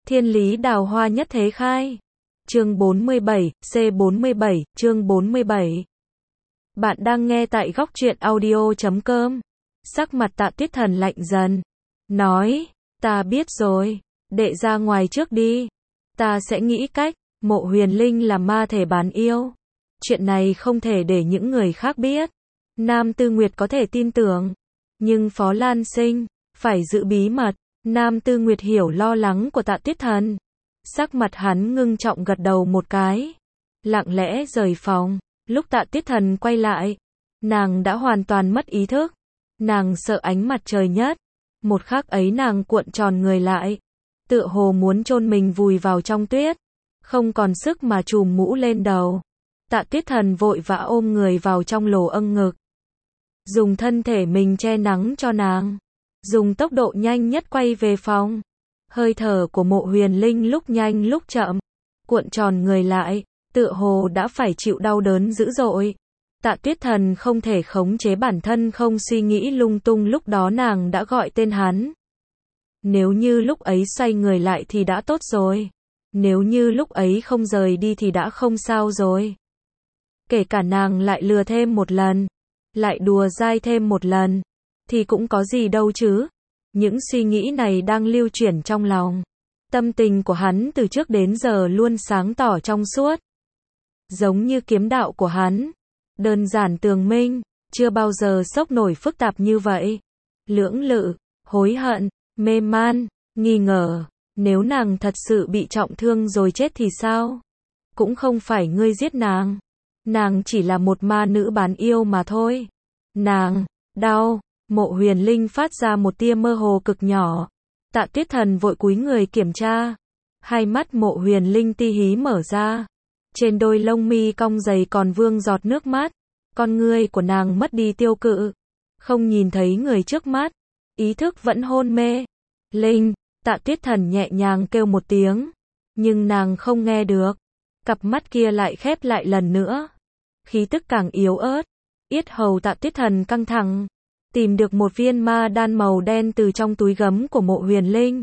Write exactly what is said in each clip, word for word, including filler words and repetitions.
Thiên lý đào hoa nhất thế khai. Chương bốn mươi bảy, C bốn mươi bảy, chương bốn mươi bảy. Bạn đang nghe tại góc truyện audio chấm com. Sắc mặt Tạ Tuyết Thần lạnh dần. Nói, ta biết rồi, đệ ra ngoài trước đi. Ta sẽ nghĩ cách, Mộ Huyền Linh là ma thể bán yêu. Chuyện này không thể để những người khác biết. Nam Tư Nguyệt có thể tin tưởng. Nhưng Phó Lan Sinh, phải giữ bí mật. Nam Tư Nguyệt hiểu lo lắng của Tạ Tuyết Thần. Sắc mặt hắn ngưng trọng gật đầu một cái. Lặng lẽ rời phòng. Lúc Tạ Tuyết Thần quay lại, nàng đã hoàn toàn mất ý thức. Nàng sợ ánh mặt trời nhất. Một khắc ấy nàng cuộn tròn người lại. Tựa hồ muốn chôn mình vùi vào trong tuyết. Không còn sức mà trùm mũ lên đầu. Tạ Tuyết Thần vội vã ôm người vào trong lồ âng ngực. Dùng thân thể mình che nắng cho nàng. Dùng tốc độ nhanh nhất quay về phòng. Hơi thở của Mộ Huyền Linh lúc nhanh lúc chậm. Cuộn tròn người lại, tựa hồ đã phải chịu đau đớn dữ dội. Tạ Tuyết Thần không thể khống chế bản thân không suy nghĩ lung tung, lúc đó nàng đã gọi tên hắn. Nếu như lúc ấy xoay người lại thì đã tốt rồi. Nếu như lúc ấy không rời đi thì đã không sao rồi. Kể cả nàng lại lừa thêm một lần, lại đùa dai thêm một lần, thì cũng có gì đâu chứ. Những suy nghĩ này đang lưu chuyển trong lòng. Tâm tình của hắn từ trước đến giờ luôn sáng tỏ trong suốt. Giống như kiếm đạo của hắn. Đơn giản tường minh, chưa bao giờ sốc nổi phức tạp như vậy. Lưỡng lự, hối hận, mê man, nghi ngờ. Nếu nàng thật sự bị trọng thương rồi chết thì sao? Cũng không phải ngươi giết nàng. Nàng chỉ là một ma nữ bán yêu mà thôi. Nàng, đau. Mộ Huyền Linh phát ra một tia mơ hồ cực nhỏ. Tạ Tuyết Thần vội cúi người kiểm tra. Hai mắt Mộ Huyền Linh ti hí mở ra. Trên đôi lông mi cong dày còn vương giọt nước mắt. Con ngươi của nàng mất đi tiêu cự. Không nhìn thấy người trước mắt. Ý thức vẫn hôn mê. Linh, Tạ Tuyết Thần nhẹ nhàng kêu một tiếng. Nhưng nàng không nghe được. Cặp mắt kia lại khép lại lần nữa. Khí tức càng yếu ớt. Yết hầu Tạ Tuyết Thần căng thẳng. Tìm được một viên ma đan màu đen từ trong túi gấm của Mộ Huyền Linh.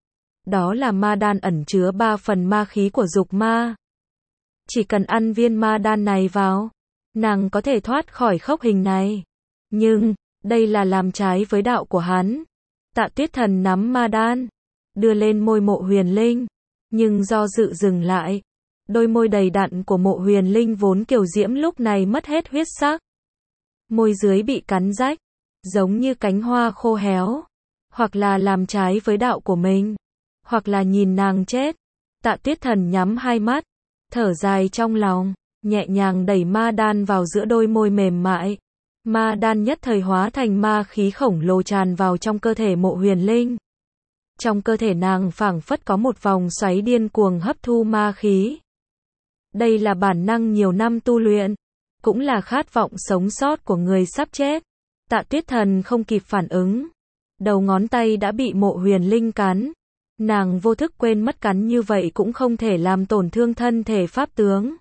Đó là ma đan ẩn chứa ba phần ma khí của dục ma. Chỉ cần ăn viên ma đan này vào, nàng có thể thoát khỏi khốc hình này. Nhưng, đây là làm trái với đạo của hắn. Tạ Tuyết Thần nắm ma đan, đưa lên môi Mộ Huyền Linh, nhưng do dự dừng lại. Đôi môi đầy đặn của Mộ Huyền Linh vốn kiều diễm lúc này mất hết huyết sắc. Môi dưới bị cắn rách, giống như cánh hoa khô héo. Hoặc là làm trái với đạo của mình, hoặc là nhìn nàng chết. Tạ Tuyết Thần nhắm hai mắt, thở dài trong lòng, nhẹ nhàng đẩy ma đan vào giữa đôi môi mềm mại. Ma đan nhất thời hóa thành ma khí khổng lồ tràn vào trong cơ thể Mộ Huyền Linh. Trong cơ thể nàng phảng phất có một vòng xoáy điên cuồng hấp thu ma khí. Đây là bản năng nhiều năm tu luyện, cũng là khát vọng sống sót của người sắp chết. Tạ Tuyết Thần không kịp phản ứng. Đầu ngón tay đã bị Mộ Huyền Linh cắn. Nàng vô thức quên mất cắn như vậy cũng không thể làm tổn thương thân thể pháp tướng.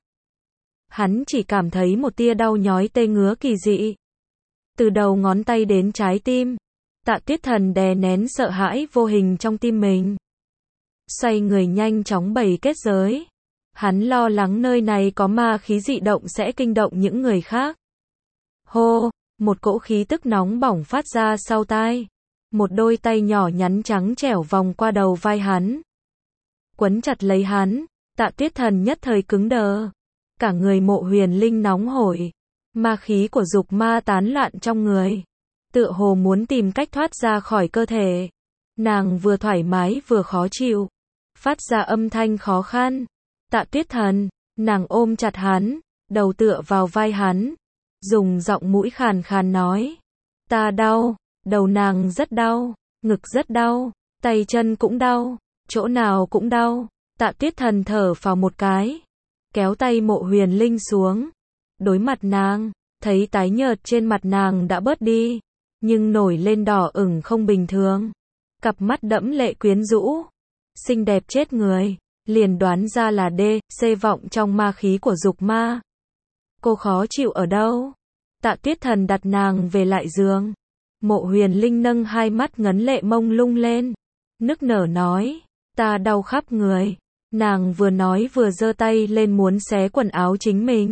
Hắn chỉ cảm thấy một tia đau nhói tê ngứa kỳ dị. Từ đầu ngón tay đến trái tim. Tạ Tuyết Thần đè nén sợ hãi vô hình trong tim mình. Xoay người nhanh chóng bày kết giới. Hắn lo lắng nơi này có ma khí dị động sẽ kinh động những người khác. Hô, một cỗ khí tức nóng bỏng phát ra sau tai. Một đôi tay nhỏ nhắn trắng trẻo vòng qua đầu vai hắn. Quấn chặt lấy hắn, Tạ Tuyết Thần nhất thời cứng đờ. Cả người Mộ Huyền Linh nóng hổi. Ma khí của dục ma tán loạn trong người. Tựa hồ muốn tìm cách thoát ra khỏi cơ thể. Nàng vừa thoải mái vừa khó chịu. Phát ra âm thanh khó khăn. Tạ Tuyết Thần, nàng ôm chặt hắn, đầu tựa vào vai hắn. Dùng giọng mũi khàn khàn nói. Ta đau, đầu nàng rất đau, ngực rất đau, tay chân cũng đau, chỗ nào cũng đau. Tạ Tuyết Thần thở phào một cái. Kéo tay Mộ Huyền Linh xuống. Đối mặt nàng, thấy tái nhợt trên mặt nàng đã bớt đi. Nhưng nổi lên đỏ ửng không bình thường. Cặp mắt đẫm lệ quyến rũ. Xinh đẹp chết người. Liền đoán ra là D, C vọng trong ma khí của dục ma. Cô khó chịu ở đâu? Tạ Tuyết Thần đặt nàng về lại giường. Mộ Huyền Linh nâng hai mắt ngấn lệ mông lung lên. Nức nở nói. Ta đau khắp người. Nàng vừa nói vừa giơ tay lên muốn xé quần áo chính mình.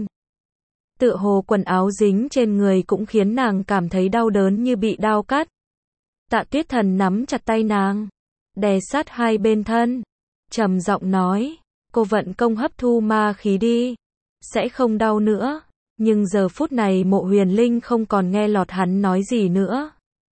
Tựa hồ quần áo dính trên người cũng khiến nàng cảm thấy đau đớn như bị đao cắt. Tạ Tuyết Thần nắm chặt tay nàng, đè sát hai bên thân, trầm giọng nói, cô vận công hấp thu ma khí đi, sẽ không đau nữa. Nhưng giờ phút này Mộ Huyền Linh không còn nghe lọt hắn nói gì nữa.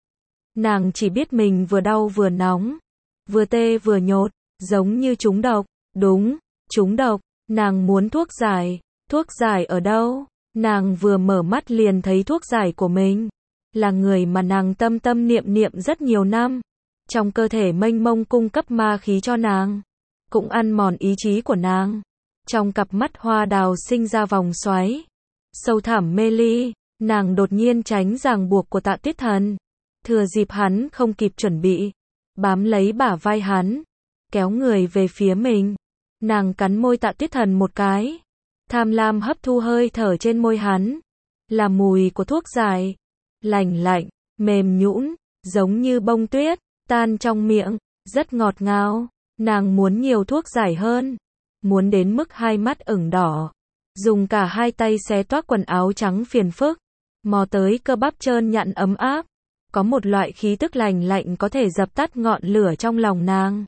Nàng chỉ biết mình vừa đau vừa nóng, vừa tê vừa nhột, giống như trúng độc. Đúng, trúng độc. Nàng muốn thuốc giải. Thuốc giải ở đâu? Nàng vừa mở mắt liền thấy thuốc giải của mình. Là người mà nàng tâm tâm niệm niệm rất nhiều năm. Trong cơ thể mênh mông cung cấp ma khí cho nàng. Cũng ăn mòn ý chí của nàng. Trong cặp mắt hoa đào sinh ra vòng xoáy. Sâu thẳm mê ly. Nàng đột nhiên tránh ràng buộc của Tạ Tuyết Thần. Thừa dịp hắn không kịp chuẩn bị. Bám lấy bả vai hắn. Kéo người về phía mình. Nàng cắn môi Tạ Tuyết Thần một cái. Tham lam hấp thu hơi thở trên môi hắn. Là mùi của thuốc giải. Lành lạnh, mềm nhũn, giống như bông tuyết, tan trong miệng, rất ngọt ngào. Nàng muốn nhiều thuốc giải hơn. Muốn đến mức hai mắt ửng đỏ. Dùng cả hai tay xé toác quần áo trắng phiền phức. Mò tới cơ bắp trơn nhẵn ấm áp. Có một loại khí tức lành lạnh có thể dập tắt ngọn lửa trong lòng nàng.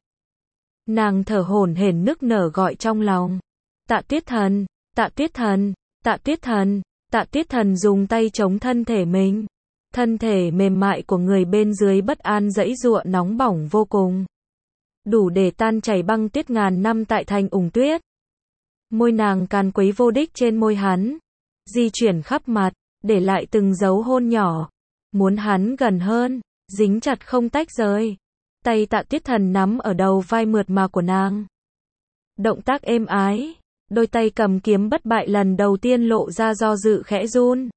Nàng thở hổn hển nức nở gọi trong lòng. Tạ Tuyết Thần, Tạ Tuyết Thần, Tạ Tuyết Thần. Tạ Tuyết Thần dùng tay chống thân thể mình. Thân thể mềm mại của người bên dưới bất an giãy giụa nóng bỏng vô cùng. Đủ để tan chảy băng tuyết ngàn năm tại thành Ủng Tuyết. Môi nàng càn quấy vô đích trên môi hắn. Di chuyển khắp mặt, để lại từng dấu hôn nhỏ. Muốn hắn gần hơn, dính chặt không tách rời. Tay Tạ Tuyết Thần nắm ở đầu vai mượt mà của nàng. Động tác êm ái, đôi tay cầm kiếm bất bại lần đầu tiên lộ ra do dự khẽ run.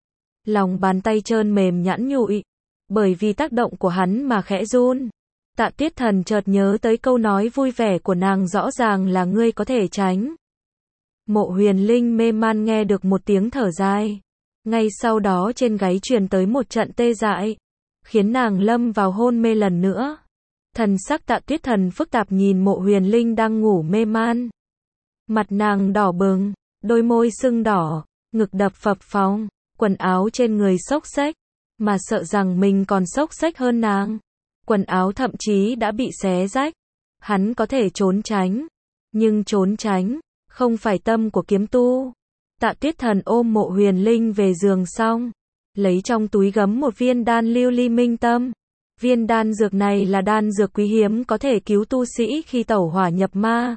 Lòng bàn tay trơn mềm nhẵn nhụi, bởi vì tác động của hắn mà khẽ run. Tạ Tuyết Thần chợt nhớ tới câu nói vui vẻ của nàng rõ ràng là ngươi có thể tránh. Mộ Huyền Linh mê man nghe được một tiếng thở dài. Ngay sau đó trên gáy truyền tới một trận tê dại, khiến nàng lâm vào hôn mê lần nữa. Thần sắc Tạ Tuyết Thần phức tạp nhìn Mộ Huyền Linh đang ngủ mê man. Mặt nàng đỏ bừng, đôi môi sưng đỏ, ngực đập phập phồng, quần áo trên người xốc xếch, mà sợ rằng mình còn xốc xếch hơn nàng. Quần áo thậm chí đã bị xé rách. Hắn có thể trốn tránh, nhưng trốn tránh không phải tâm của kiếm tu. Tạ Tuyết Thần ôm Mộ Huyền Linh về giường xong, lấy trong túi gấm một viên đan lưu ly minh tâm. Viên đan dược này là đan dược quý hiếm có thể cứu tu sĩ khi tẩu hỏa nhập ma.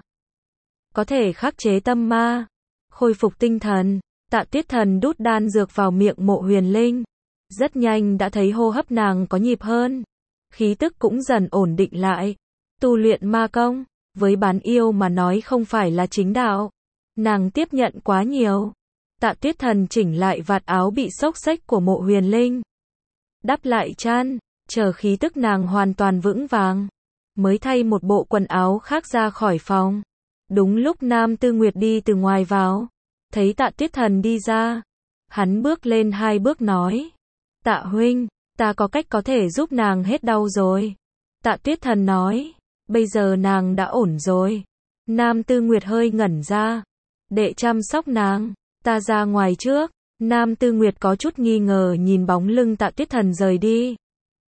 Có thể khắc chế tâm ma, khôi phục tinh thần. Tạ Tuyết Thần đút đan dược vào miệng Mộ Huyền Linh. Rất nhanh đã thấy hô hấp nàng có nhịp hơn. Khí tức cũng dần ổn định lại. Tu luyện ma công, với bán yêu mà nói không phải là chính đạo. Nàng tiếp nhận quá nhiều. Tạ Tuyết Thần chỉnh lại vạt áo bị xốc xếch của Mộ Huyền Linh. Đắp lại chăn, chờ khí tức nàng hoàn toàn vững vàng. Mới thay một bộ quần áo khác ra khỏi phòng. Đúng lúc Nam Tư Nguyệt đi từ ngoài vào. Thấy Tạ Tuyết Thần đi ra. Hắn bước lên hai bước nói. Tạ huynh, ta có cách có thể giúp nàng hết đau rồi. Tạ Tuyết Thần nói. Bây giờ nàng đã ổn rồi. Nam Tư Nguyệt hơi ngẩn ra. Để chăm sóc nàng, ta ra ngoài trước. Nam Tư Nguyệt có chút nghi ngờ nhìn bóng lưng Tạ Tuyết Thần rời đi.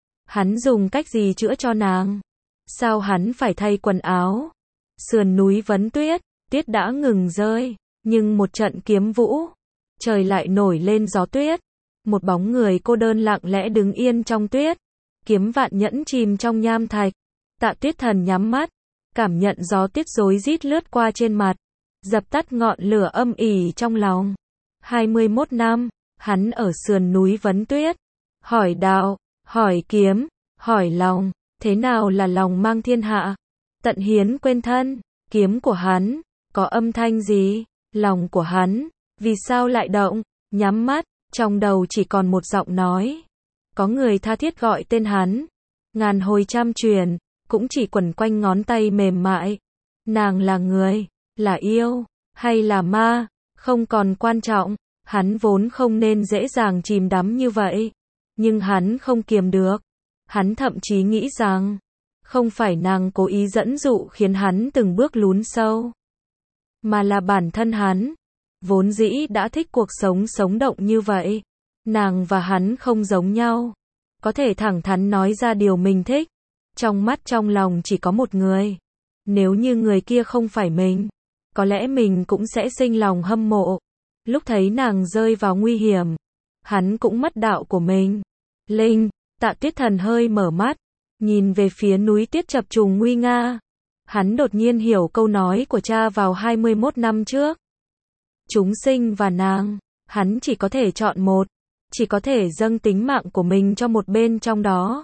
Hắn dùng cách gì chữa cho nàng? Sao hắn phải thay quần áo? Sườn núi vấn tuyết, tuyết đã ngừng rơi, nhưng một trận kiếm vũ, trời lại nổi lên gió tuyết. Một bóng người cô đơn lặng lẽ đứng yên trong tuyết, kiếm vạn nhẫn chìm trong nham thạch. Tạ Tuyết Thần nhắm mắt, cảm nhận gió tuyết rối rít lướt qua trên mặt, dập tắt ngọn lửa âm ỉ trong lòng. hai mươi mốt năm, hắn ở sườn núi vấn tuyết, hỏi đạo, hỏi kiếm, hỏi lòng, thế nào là lòng mang thiên hạ? Tận hiến quên thân, kiếm của hắn, có âm thanh gì? Lòng của hắn, vì sao lại động? Nhắm mắt, trong đầu chỉ còn một giọng nói. Có người tha thiết gọi tên hắn. Ngàn hồi trăm truyền, cũng chỉ quẩn quanh ngón tay mềm mại. Nàng là người, là yêu, hay là ma, không còn quan trọng. Hắn vốn không nên dễ dàng chìm đắm như vậy. Nhưng hắn không kiềm được. Hắn thậm chí nghĩ rằng, Không phải nàng cố ý dẫn dụ khiến hắn từng bước lún sâu, mà là bản thân hắn, vốn dĩ đã thích cuộc sống sống động như vậy. Nàng và hắn không giống nhau, có thể thẳng thắn nói ra điều mình thích. Trong mắt trong lòng chỉ có một người. Nếu như người kia không phải mình, có lẽ mình cũng sẽ sinh lòng hâm mộ. Lúc thấy nàng rơi vào nguy hiểm, hắn cũng mất đạo của mình. Linh, Tạ Tuyết Thần hơi mở mắt, nhìn về phía núi tuyết chập trùng nguy nga. Hắn đột nhiên hiểu câu nói của cha vào hai mươi mốt năm trước. Chúng sinh và nàng, hắn chỉ có thể chọn một, chỉ có thể dâng tính mạng của mình cho một bên trong đó.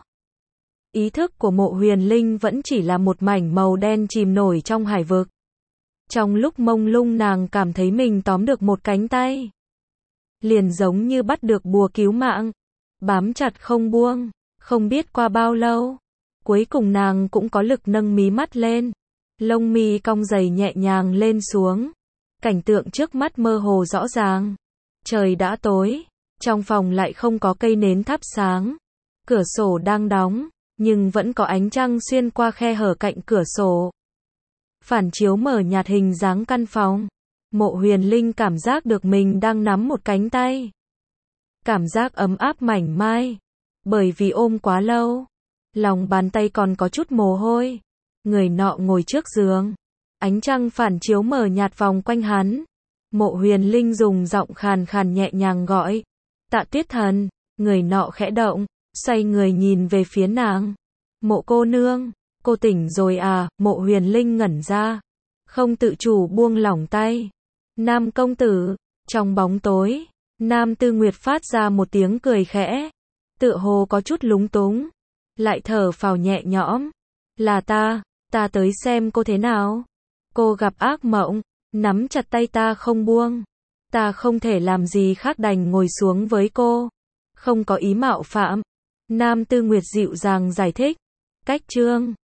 Ý thức của Mộ Huyền Linh vẫn chỉ là một mảnh màu đen chìm nổi trong hải vực. Trong lúc mông lung nàng cảm thấy mình tóm được một cánh tay. Liền giống như bắt được bùa cứu mạng, bám chặt không buông, không biết qua bao lâu. Cuối cùng nàng cũng có lực nâng mí mắt lên, lông mi cong dày nhẹ nhàng lên xuống. Cảnh tượng trước mắt mơ hồ rõ ràng. Trời đã tối, trong phòng lại không có cây nến thắp sáng. Cửa sổ đang đóng, nhưng vẫn có ánh trăng xuyên qua khe hở cạnh cửa sổ. Phản chiếu mở nhạt hình dáng căn phòng. Mộ Huyền Linh cảm giác được mình đang nắm một cánh tay. Cảm giác ấm áp mảnh mai. Bởi vì ôm quá lâu, lòng bàn tay còn có chút mồ hôi. Người nọ ngồi trước giường. Ánh trăng phản chiếu mở nhạt vòng quanh hắn. Mộ Huyền Linh dùng giọng khàn khàn nhẹ nhàng gọi. Tạ Tuyết Thần. Người nọ khẽ động, xoay người nhìn về phía nàng. Mộ cô nương, cô tỉnh rồi à? Mộ Huyền Linh ngẩn ra, không tự chủ buông lỏng tay. Nam công tử. Trong bóng tối, Nam Tư Nguyệt phát ra một tiếng cười khẽ, tựa hồ có chút lúng túng, lại thở phào nhẹ nhõm. Là ta, ta tới xem cô thế nào. Cô gặp ác mộng, nắm chặt tay ta không buông. Ta không thể làm gì khác đành ngồi xuống với cô, không có ý mạo phạm. Nam Tư Nguyệt dịu dàng giải thích. Cách chương